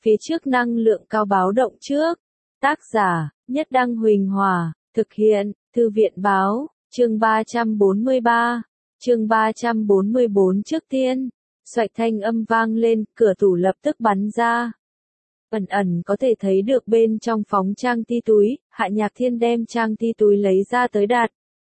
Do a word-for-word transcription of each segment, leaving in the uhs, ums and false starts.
phía trước năng lượng cao báo động trước. Tác giả, Nhất Đăng Huỳnh Hòa, thực hiện, Thư viện báo, chương ba trăm bốn mươi ba, chương ba trăm bốn mươi bốn trước tiên. Xoạch thanh âm vang lên, cửa tủ lập tức bắn ra. Ẩn ẩn có thể thấy được bên trong phóng trang ti túi, Hạ Nhạc Thiên đem trang ti túi lấy ra tới đặt.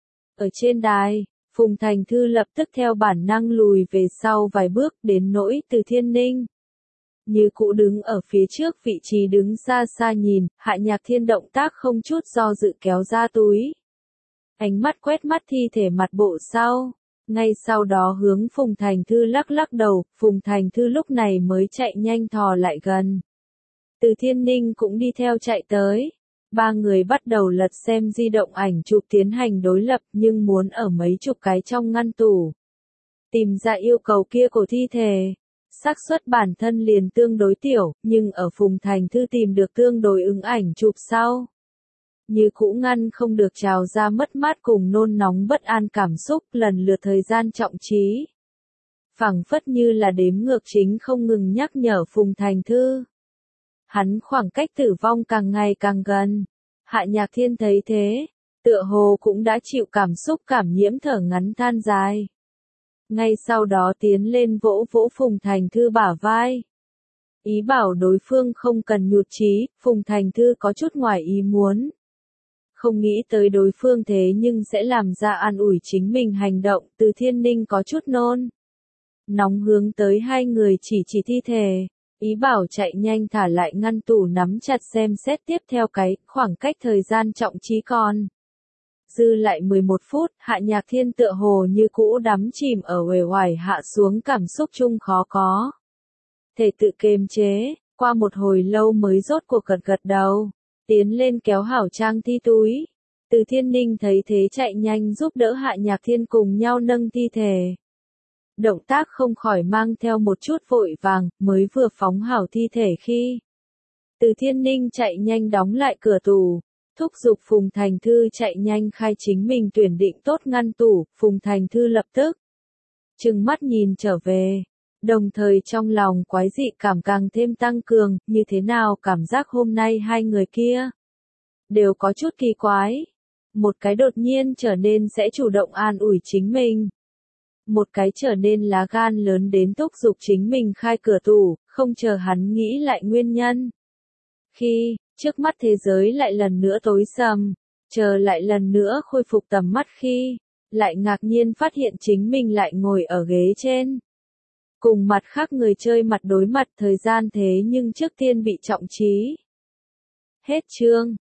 Ở trên đài, Phùng Thành Thư lập tức theo bản năng lùi về sau vài bước, đến nỗi Từ Thiên Ninh. Như cũ đứng ở phía trước vị trí đứng xa xa nhìn, Hạ Nhạc Thiên động tác không chút do dự kéo ra túi. Ánh mắt quét mắt thi thể mặt bộ sau. Ngay sau đó hướng Phùng Thành Thư lắc lắc đầu, Phùng Thành Thư lúc này mới chạy nhanh thò lại gần. Từ Thiên Ninh cũng đi theo chạy tới. Ba người bắt đầu lật xem di động ảnh chụp tiến hành đối lập nhưng muốn ở mấy chục cái trong ngăn tủ. Tìm ra yêu cầu kia của thi thể. Xác suất bản thân liền tương đối tiểu, nhưng ở Phùng Thành Thư tìm được tương đối ứng ảnh chụp sau. Như cũ ngăn không được trào ra mất mát cùng nôn nóng bất an cảm xúc lần lượt thời gian trọng trí. Phảng phất như là đếm ngược chính không ngừng nhắc nhở Phùng Thành Thư. Hắn khoảng cách tử vong càng ngày càng gần. Hạ Nhạc Thiên thấy thế, tựa hồ cũng đã chịu cảm xúc cảm nhiễm thở ngắn than dài. Ngay sau đó tiến lên vỗ vỗ Phùng Thành Thư bả vai. Ý bảo đối phương không cần nhụt chí, Phùng Thành Thư có chút ngoài ý muốn. Không nghĩ tới đối phương thế nhưng sẽ làm ra an ủi chính mình hành động, Từ Thiên Ninh có chút nôn. Nóng hướng tới hai người chỉ chỉ thi thể, ý bảo chạy nhanh thả lại ngăn tủ nắm chặt xem xét tiếp theo cái, khoảng cách thời gian trọng trí còn. Dư lại mười một phút, Hạ Nhạc Thiên tựa hồ như cũ đắm chìm ở uể oải hạ xuống cảm xúc chung khó có. Thể tự kiềm chế, qua một hồi lâu mới rốt cuộc gật gật đầu. Tiến lên kéo hảo trang thi túi. Từ Thiên Ninh thấy thế chạy nhanh giúp đỡ Hạ Nhạc Thiên cùng nhau nâng thi thể. Động tác không khỏi mang theo một chút vội vàng, mới vừa phóng hảo thi thể khi. Từ Thiên Ninh chạy nhanh đóng lại cửa tủ, thúc giục Phùng Thành Thư chạy nhanh khai chính mình tuyển định tốt ngăn tủ, Phùng Thành Thư lập tức trừng mắt nhìn trở về. Đồng thời trong lòng quái dị cảm càng thêm tăng cường, như thế nào cảm giác hôm nay hai người kia đều có chút kỳ quái. Một cái đột nhiên trở nên sẽ chủ động an ủi chính mình. Một cái trở nên lá gan lớn đến thúc giục chính mình khai cửa tủ, không chờ hắn nghĩ lại nguyên nhân. Khi, trước mắt thế giới lại lần nữa tối sầm, chờ lại lần nữa khôi phục tầm mắt khi, lại ngạc nhiên phát hiện chính mình lại ngồi ở ghế trên. Cùng mặt khác người chơi mặt đối mặt thời gian thế nhưng trước tiên bị trọng trí. Hết chương.